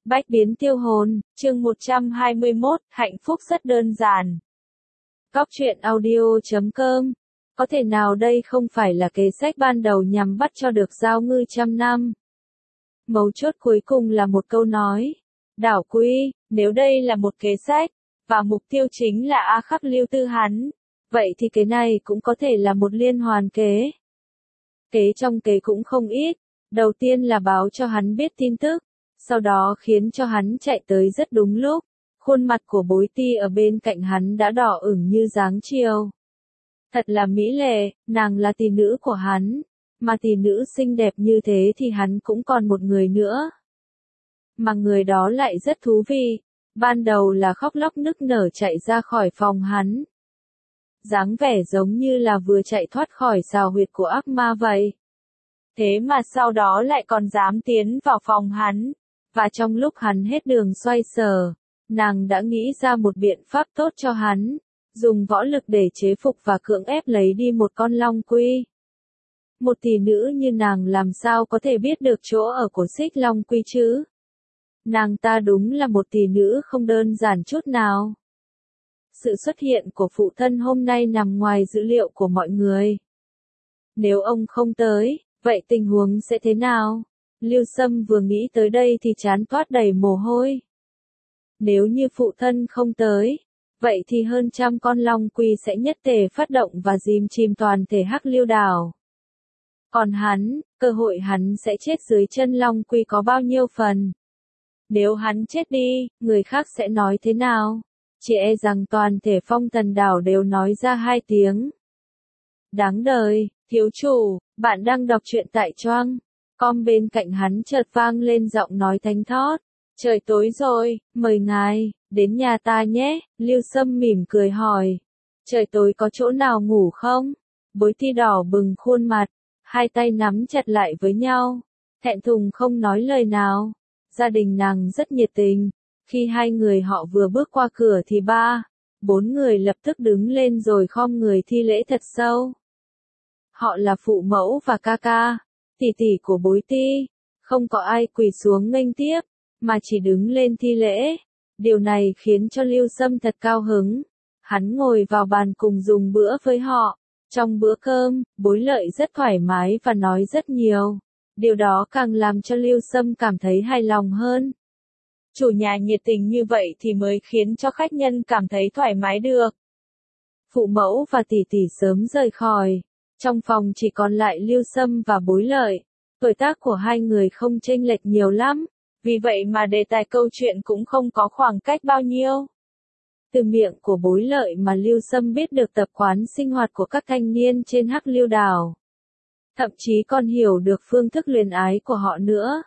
Bách biến tiêu hồn, chương 121, hạnh phúc rất đơn giản. Góc truyện audio.com. Có thể nào đây không phải là kế sách ban đầu nhằm bắt cho được giao ngư trăm năm? Mấu chốt cuối cùng là một câu nói. Đảo Quy, nếu đây là một kế sách, và mục tiêu chính là A Khắc Lưu Tư hắn, vậy thì cái này cũng có thể là một liên hoàn kế. Kế trong kế cũng không ít, đầu tiên là báo cho hắn biết tin tức. Sau đó khiến cho hắn chạy tới rất đúng lúc, khuôn mặt của Bối Ti ở bên cạnh hắn đã đỏ ửng như dáng chiều. Thật là mỹ lệ, nàng là tỷ nữ của hắn, mà tỷ nữ xinh đẹp như thế thì hắn cũng còn một người nữa. Mà người đó lại rất thú vị, ban đầu là khóc lóc nức nở chạy ra khỏi phòng hắn. Dáng vẻ giống như là vừa chạy thoát khỏi xào huyệt của ác ma vậy. Thế mà sau đó lại còn dám tiến vào phòng hắn. Và trong lúc hắn hết đường xoay sở, nàng đã nghĩ ra một biện pháp tốt cho hắn, dùng võ lực để chế phục và cưỡng ép lấy đi một con long quy. Một tỷ nữ như nàng làm sao có thể biết được chỗ ở của xích long quy chứ? Nàng ta đúng là một tỷ nữ không đơn giản chút nào. Sự xuất hiện của phụ thân hôm nay nằm ngoài dữ liệu của mọi người. Nếu ông không tới, vậy tình huống sẽ thế nào? Lưu Sâm vừa nghĩ tới đây thì trán toát đầy mồ hôi. Nếu như phụ thân không tới, vậy thì hơn trăm con long quy sẽ nhất tề phát động và dìm chìm toàn thể Hắc Liêu đảo. Còn hắn, cơ hội hắn sẽ chết dưới chân long quy có bao nhiêu phần? Nếu hắn chết đi, người khác sẽ nói thế nào? Chỉ e rằng toàn thể Phong Thần đảo đều nói ra hai tiếng. Đáng đời, thiếu chủ, bạn đang đọc truyện tại Choang. Com bên cạnh hắn chợt vang lên giọng nói thánh thót. Trời tối rồi, mời ngài, đến nhà ta nhé, Lưu Sâm mỉm cười hỏi. Trời tối có chỗ nào ngủ không? Bối Ti đỏ bừng khuôn mặt, hai tay nắm chặt lại với nhau, thẹn thùng không nói lời nào. Gia đình nàng rất nhiệt tình, khi hai người họ vừa bước qua cửa thì bốn người lập tức đứng lên rồi khom người thi lễ thật sâu. Họ là phụ mẫu và ca ca. Tỷ tỷ của Bối Ti, không có ai quỳ xuống nghênh tiếp, mà chỉ đứng lên thi lễ. Điều này khiến cho Lưu Sâm thật cao hứng. Hắn ngồi vào bàn cùng dùng bữa với họ. Trong bữa cơm, Bối Lợi rất thoải mái và nói rất nhiều. Điều đó càng làm cho Lưu Sâm cảm thấy hài lòng hơn. Chủ nhà nhiệt tình như vậy thì mới khiến cho khách nhân cảm thấy thoải mái được. Phụ mẫu và tỷ tỷ sớm rời khỏi. Trong phòng chỉ còn lại Lưu Sâm và Bối Lợi. Tuổi tác của hai người không chênh lệch nhiều lắm, vì vậy mà đề tài câu chuyện cũng không có khoảng cách bao nhiêu. Từ miệng của Bối Lợi mà Lưu Sâm biết được tập quán sinh hoạt của các thanh niên trên Hắc Liêu đảo. Thậm chí còn hiểu được phương thức luyến ái của họ nữa.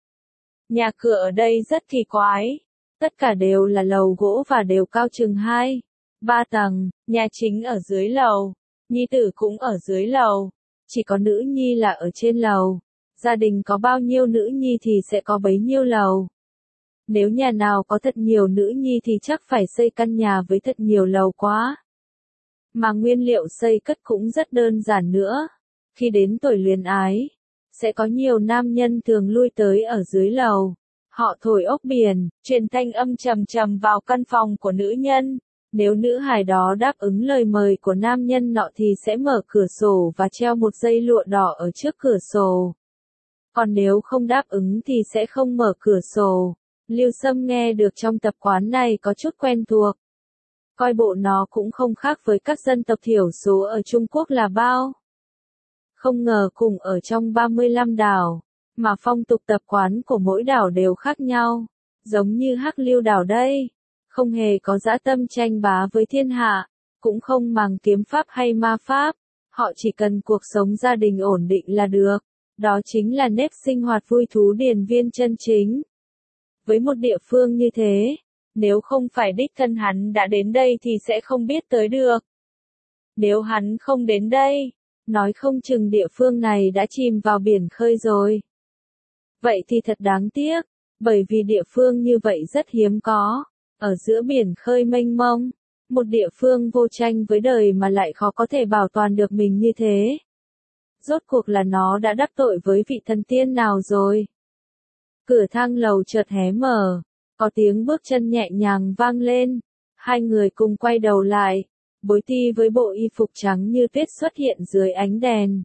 Nhà cửa ở đây rất kỳ quái. Tất cả đều là lầu gỗ và đều cao chừng 2-3 tầng, nhà chính ở dưới lầu. Nhi tử cũng ở dưới lầu, chỉ có nữ nhi là ở trên lầu. Gia đình có bao nhiêu nữ nhi thì sẽ có bấy nhiêu lầu. Nếu nhà nào có thật nhiều nữ nhi thì chắc phải xây căn nhà với thật nhiều lầu quá. Mà nguyên liệu xây cất cũng rất đơn giản nữa. Khi đến tuổi luyến ái, sẽ có nhiều nam nhân thường lui tới ở dưới lầu. Họ thổi ốc biển, truyền thanh âm trầm trầm vào căn phòng của nữ nhân. Nếu nữ hài đó đáp ứng lời mời của nam nhân nọ thì sẽ mở cửa sổ và treo một dây lụa đỏ ở trước cửa sổ. Còn nếu không đáp ứng thì sẽ không mở cửa sổ. Lưu Sâm nghe được trong tập quán này có chút quen thuộc. Coi bộ nó cũng không khác với các dân tộc thiểu số ở Trung Quốc là bao. Không ngờ cùng ở trong 35 đảo, mà phong tục tập quán của mỗi đảo đều khác nhau. Giống như Hắc Liêu đảo đây. Không hề có dã tâm tranh bá với thiên hạ, cũng không màng kiếm pháp hay ma pháp, họ chỉ cần cuộc sống gia đình ổn định là được, đó chính là nếp sinh hoạt vui thú điền viên chân chính. Với một địa phương như thế, nếu không phải đích thân hắn đã đến đây thì sẽ không biết tới được. Nếu hắn không đến đây, nói không chừng địa phương này đã chìm vào biển khơi rồi. Vậy thì thật đáng tiếc, bởi vì địa phương như vậy rất hiếm có. Ở giữa biển khơi mênh mông, một địa phương vô tranh với đời mà lại khó có thể bảo toàn được mình như thế. Rốt cuộc là nó đã đắc tội với vị thần tiên nào rồi? Cửa thang lầu chợt hé mở, có tiếng bước chân nhẹ nhàng vang lên, hai người cùng quay đầu lại, Bối Ti với bộ y phục trắng như tuyết xuất hiện dưới ánh đèn.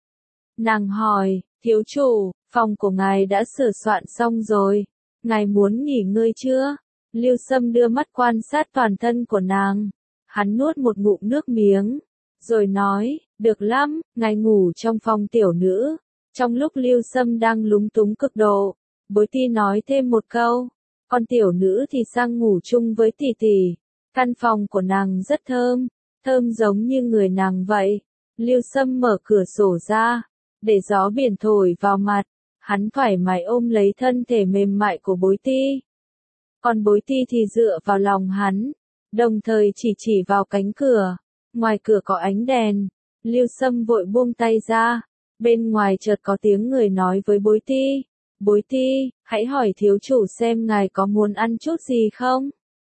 Nàng hỏi, thiếu chủ, phòng của ngài đã sửa soạn xong rồi, ngài muốn nghỉ ngơi chưa? Lưu Sâm đưa mắt quan sát toàn thân của nàng, hắn nuốt một ngụm nước miếng, rồi nói, được lắm, ngài ngủ trong phòng tiểu nữ. Trong lúc Lưu Sâm đang lúng túng cực độ, Bối Ti nói thêm một câu, con tiểu nữ thì sang ngủ chung với tỷ tỷ, căn phòng của nàng rất thơm, thơm giống như người nàng vậy. Lưu Sâm mở cửa sổ ra, để gió biển thổi vào mặt, hắn thoải mái ôm lấy thân thể mềm mại của Bối Ti. Còn Bối Ti thì dựa vào lòng hắn, đồng thời chỉ vào cánh cửa, ngoài cửa có ánh đèn. Lưu Sâm vội buông tay ra, bên ngoài chợt có tiếng người nói với Bối Ti, Bối Ti, hãy hỏi thiếu chủ xem ngài có muốn ăn chút gì không?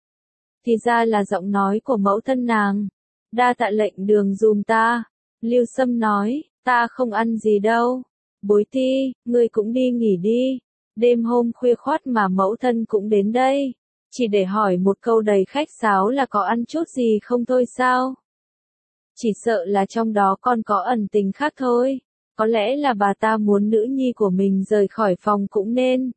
Thì ra là giọng nói của mẫu thân nàng, đa tạ lệnh đường dùm ta. Lưu Sâm nói, ta không ăn gì đâu. Bối Ti, ngươi cũng đi nghỉ đi, đêm hôm khuya khoắt mà mẫu thân cũng đến đây, chỉ để hỏi một câu đầy khách sáo là có ăn chút gì không thôi sao? Chỉ sợ là trong đó còn có ẩn tình khác thôi, có lẽ là bà ta muốn nữ nhi của mình rời khỏi phòng cũng nên.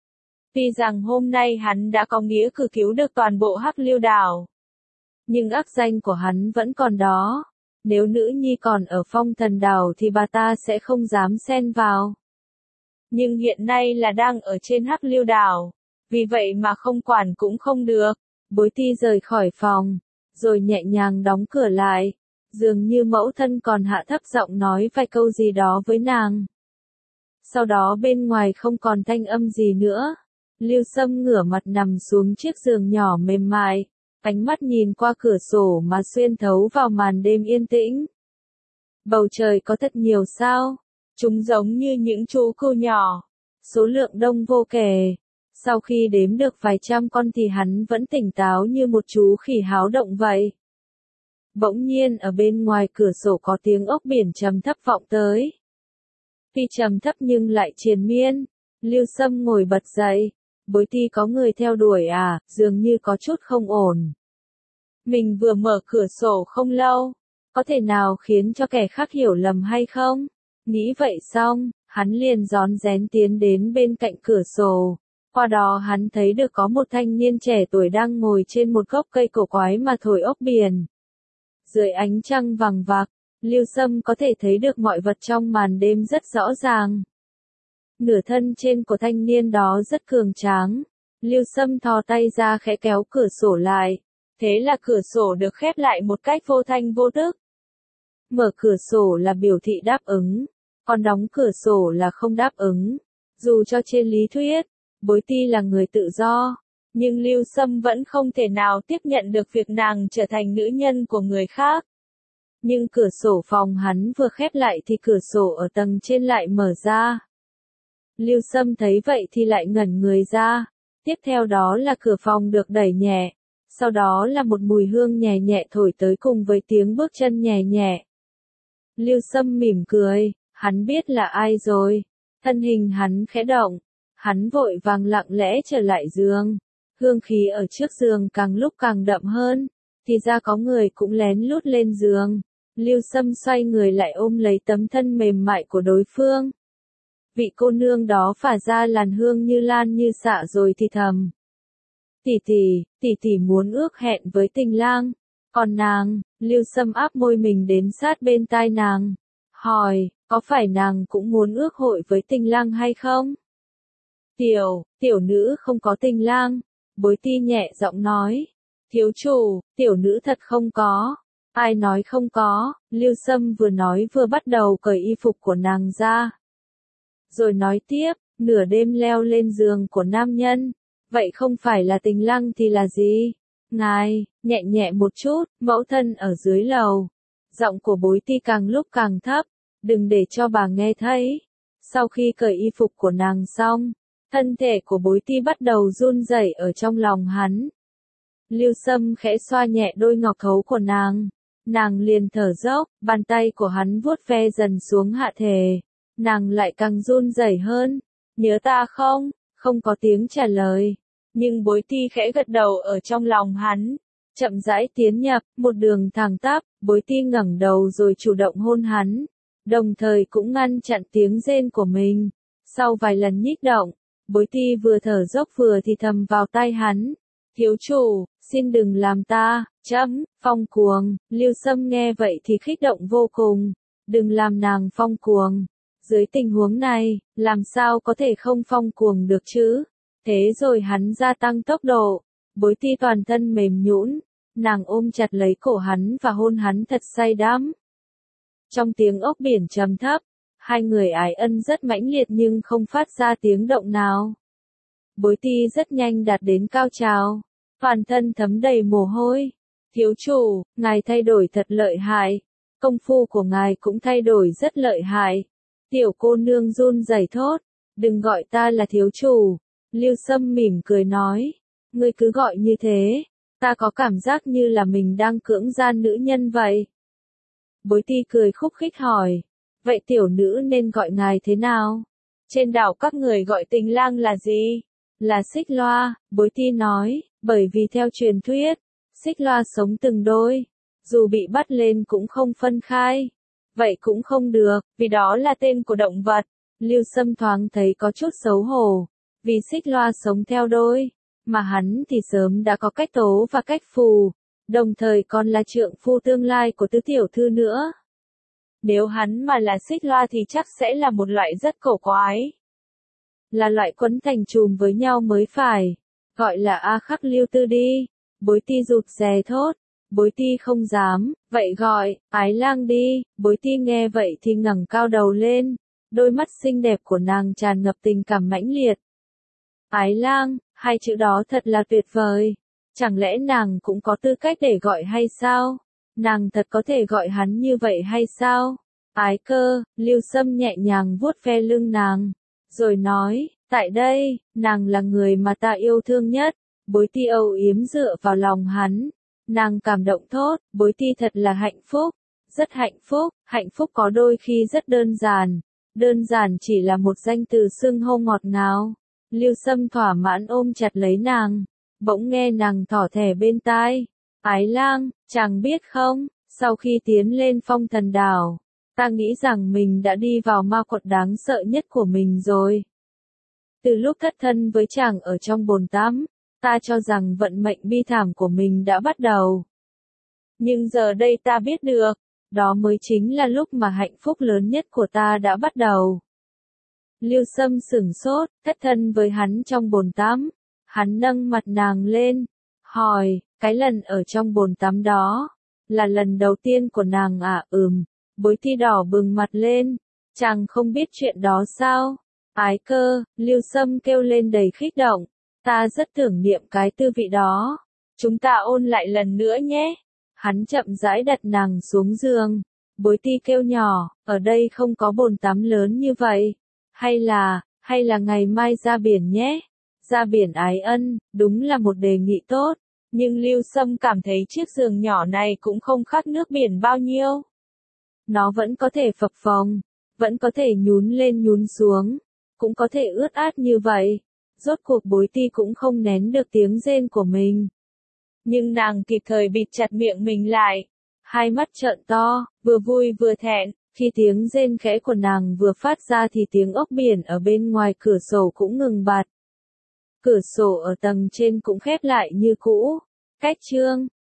Tuy rằng hôm nay hắn đã có nghĩa cử cứu được toàn bộ Hắc Liêu đảo, nhưng ác danh của hắn vẫn còn đó. Nếu nữ nhi còn ở Phong Thần đảo thì bà ta sẽ không dám xen vào. Nhưng hiện nay là đang ở trên Hắc Liêu đảo, vì vậy mà không quản cũng không được. Bối Ti rời khỏi phòng, rồi nhẹ nhàng đóng cửa lại, dường như mẫu thân còn hạ thấp giọng nói vài câu gì đó với nàng. Sau đó bên ngoài không còn thanh âm gì nữa. Lưu Sâm ngửa mặt nằm xuống chiếc giường nhỏ mềm mại, ánh mắt nhìn qua cửa sổ mà xuyên thấu vào màn đêm yên tĩnh. Bầu trời có thật nhiều sao, chúng giống như những chú cừu nhỏ, số lượng đông vô kể. Sau khi đếm được vài trăm con thì hắn vẫn tỉnh táo như một chú khỉ háo động vậy. Bỗng nhiên ở bên ngoài cửa sổ có tiếng ốc biển trầm thấp vọng tới. Tuy trầm thấp nhưng lại triền miên. Lưu Sâm ngồi bật dậy. Bối Ti có người theo đuổi à, dường như có chút không ổn. Mình vừa mở cửa sổ không lâu, có thể nào khiến cho kẻ khác hiểu lầm hay không? Nghĩ vậy xong, hắn liền rón rén tiến đến bên cạnh cửa sổ. Qua đó hắn thấy được có một thanh niên trẻ tuổi đang ngồi trên một gốc cây cổ quái mà thổi ốc biển. Dưới ánh trăng vàng vặc, Lưu Sâm có thể thấy được mọi vật trong màn đêm rất rõ ràng. Nửa thân trên của thanh niên đó rất cường tráng. Lưu Sâm thò tay ra khẽ kéo cửa sổ lại. Thế là cửa sổ được khép lại một cách vô thanh vô tức. Mở cửa sổ là biểu thị đáp ứng, còn đóng cửa sổ là không đáp ứng. Dù cho trên lý thuyết, Bối Ti là người tự do, nhưng Lưu Sâm vẫn không thể nào tiếp nhận được việc nàng trở thành nữ nhân của người khác. Nhưng cửa sổ phòng hắn vừa khép lại thì cửa sổ ở tầng trên lại mở ra. Lưu Sâm thấy vậy thì lại ngẩn người ra. Tiếp theo đó là cửa phòng được đẩy nhẹ. Sau đó là một mùi hương nhẹ nhẹ thổi tới cùng với tiếng bước chân nhẹ nhẹ. Lưu Sâm mỉm cười, hắn biết là ai rồi. Thân hình hắn khẽ động. Hắn vội vàng lặng lẽ trở lại giường. Hương khí ở trước giường càng lúc càng đậm hơn. Thì ra có người cũng lén lút lên giường. Lưu Sâm xoay người lại ôm lấy tấm thân mềm mại của đối phương. Vị cô nương đó phả ra làn hương như lan như xạ rồi thì thầm. Tỷ tỷ muốn ước hẹn với Tình Lang. Còn nàng, Lưu Sâm áp môi mình đến sát bên tai nàng. Hỏi, có phải nàng cũng muốn ước hội với Tình Lang hay không? Tiểu nữ không có Tình Lang. Bối Ti nhẹ giọng nói. Thiếu chủ, tiểu nữ thật không có. Ai nói không có? Lưu Sâm vừa nói vừa bắt đầu cởi y phục của nàng ra. Rồi nói tiếp, nửa đêm leo lên giường của nam nhân. Vậy không phải là Tình Lang thì là gì? Ngài, nhẹ nhẹ một chút, mẫu thân ở dưới lầu. Giọng của Bối Ti càng lúc càng thấp, đừng để cho bà nghe thấy. Sau khi cởi y phục của nàng xong, thân thể của Bối Ti bắt đầu run rẩy ở trong lòng hắn. Lưu Sâm khẽ xoa nhẹ đôi ngọc thấu của nàng. Nàng liền thở dốc, bàn tay của hắn vuốt ve dần xuống hạ thể. Nàng lại càng run rẩy hơn. Nhớ ta không? Không có tiếng trả lời. Nhưng Bối Ti khẽ gật đầu ở trong lòng hắn. Chậm rãi tiến nhập, một đường thẳng tắp, Bối Ti ngẩng đầu rồi chủ động hôn hắn. Đồng thời cũng ngăn chặn tiếng rên của mình. Sau vài lần nhích động, Bối Ti vừa thở dốc vừa thì thầm vào tai hắn. Thiếu chủ, xin đừng làm ta, phong cuồng. Lưu Sâm nghe vậy thì kích động vô cùng. Đừng làm nàng phong cuồng. Dưới tình huống này, làm sao có thể không phong cuồng được chứ? Thế rồi hắn gia tăng tốc độ. Bối Ti toàn thân mềm nhũn, nàng ôm chặt lấy cổ hắn và hôn hắn thật say đắm. Trong tiếng ốc biển trầm thấp, hai người ái ân rất mãnh liệt nhưng không phát ra tiếng động nào. Bối Ti rất nhanh đạt đến cao trào, toàn thân thấm đầy mồ hôi. Thiếu chủ, ngài thay đổi thật lợi hại, công phu của ngài cũng thay đổi rất lợi hại. Tiểu cô nương run rẩy thốt, đừng gọi ta là thiếu chủ. Lưu Sâm mỉm cười nói, ngươi cứ gọi như thế, ta có cảm giác như là mình đang cưỡng gian nữ nhân vậy. Bối Ti cười khúc khích hỏi, vậy tiểu nữ nên gọi ngài thế nào? Trên đảo các người gọi tình lang là gì? Là xích loa, Bối Ti nói, bởi vì theo truyền thuyết, xích loa sống từng đôi, dù bị bắt lên cũng không phân khai. Vậy cũng không được, vì đó là tên của động vật. Lưu Sâm thoáng thấy có chút xấu hổ, vì xích loa sống theo đôi, mà hắn thì sớm đã có cách tố và cách phù, đồng thời còn là trượng phu tương lai của tứ tiểu thư nữa. Nếu hắn mà là xích loa thì chắc sẽ là một loại rất cổ quái. Là loại quấn thành chùm với nhau mới phải, gọi là A Khắc Lưu Tư đi. Bối Ti rụt rè thốt. Bối Ti không dám, vậy gọi, ái lang đi. Bối Ti nghe vậy thì ngẩng cao đầu lên, đôi mắt xinh đẹp của nàng tràn ngập tình cảm mãnh liệt. Ái lang, hai chữ đó thật là tuyệt vời. Chẳng lẽ nàng cũng có tư cách để gọi hay sao? Nàng thật có thể gọi hắn như vậy hay sao? Ái cơ, Lưu Sâm nhẹ nhàng vuốt ve lưng nàng, rồi nói, tại đây, nàng là người mà ta yêu thương nhất. Bối Ti âu yếm dựa vào lòng hắn. Nàng cảm động thốt, Bối Ti thật là hạnh phúc, rất hạnh phúc có đôi khi rất đơn giản chỉ là một danh từ xưng hô ngọt ngào. Lưu Sâm thỏa mãn ôm chặt lấy nàng, bỗng nghe nàng thỏ thẻ bên tai, ái lang, chàng biết không, sau khi tiến lên Phong Thần Đảo, ta nghĩ rằng mình đã đi vào ma quật đáng sợ nhất của mình rồi. Từ lúc thất thân với chàng ở trong bồn tắm, ta cho rằng vận mệnh bi thảm của mình đã bắt đầu. Nhưng giờ đây ta biết được, đó mới chính là lúc mà hạnh phúc lớn nhất của ta đã bắt đầu. Lưu Sâm sửng sốt, thất thân với hắn trong bồn tắm. Hắn nâng mặt nàng lên, hỏi, cái lần ở trong bồn tắm đó, là lần đầu tiên của nàng à? Bối Ti đỏ bừng mặt lên, chàng không biết chuyện đó sao? Ái cơ, Lưu Sâm kêu lên đầy kích động, ta rất tưởng niệm cái tư vị đó. Chúng ta ôn lại lần nữa nhé. Hắn chậm rãi đặt nàng xuống giường. Bối Ti kêu nhỏ, ở đây không có bồn tắm lớn như vậy. Hay là ngày mai ra biển nhé. Ra biển ái ân, đúng là một đề nghị tốt. Nhưng Lưu Sâm cảm thấy chiếc giường nhỏ này cũng không khác nước biển bao nhiêu. Nó vẫn có thể phập phồng, vẫn có thể nhún lên nhún xuống, cũng có thể ướt át như vậy. Rốt cuộc Bối Ti cũng không nén được tiếng rên của mình. Nhưng nàng kịp thời bịt chặt miệng mình lại. Hai mắt trợn to, vừa vui vừa thẹn. Khi tiếng rên khẽ của nàng vừa phát ra thì tiếng ốc biển ở bên ngoài cửa sổ cũng ngừng bặt. Cửa sổ ở tầng trên cũng khép lại như cũ. Cách chương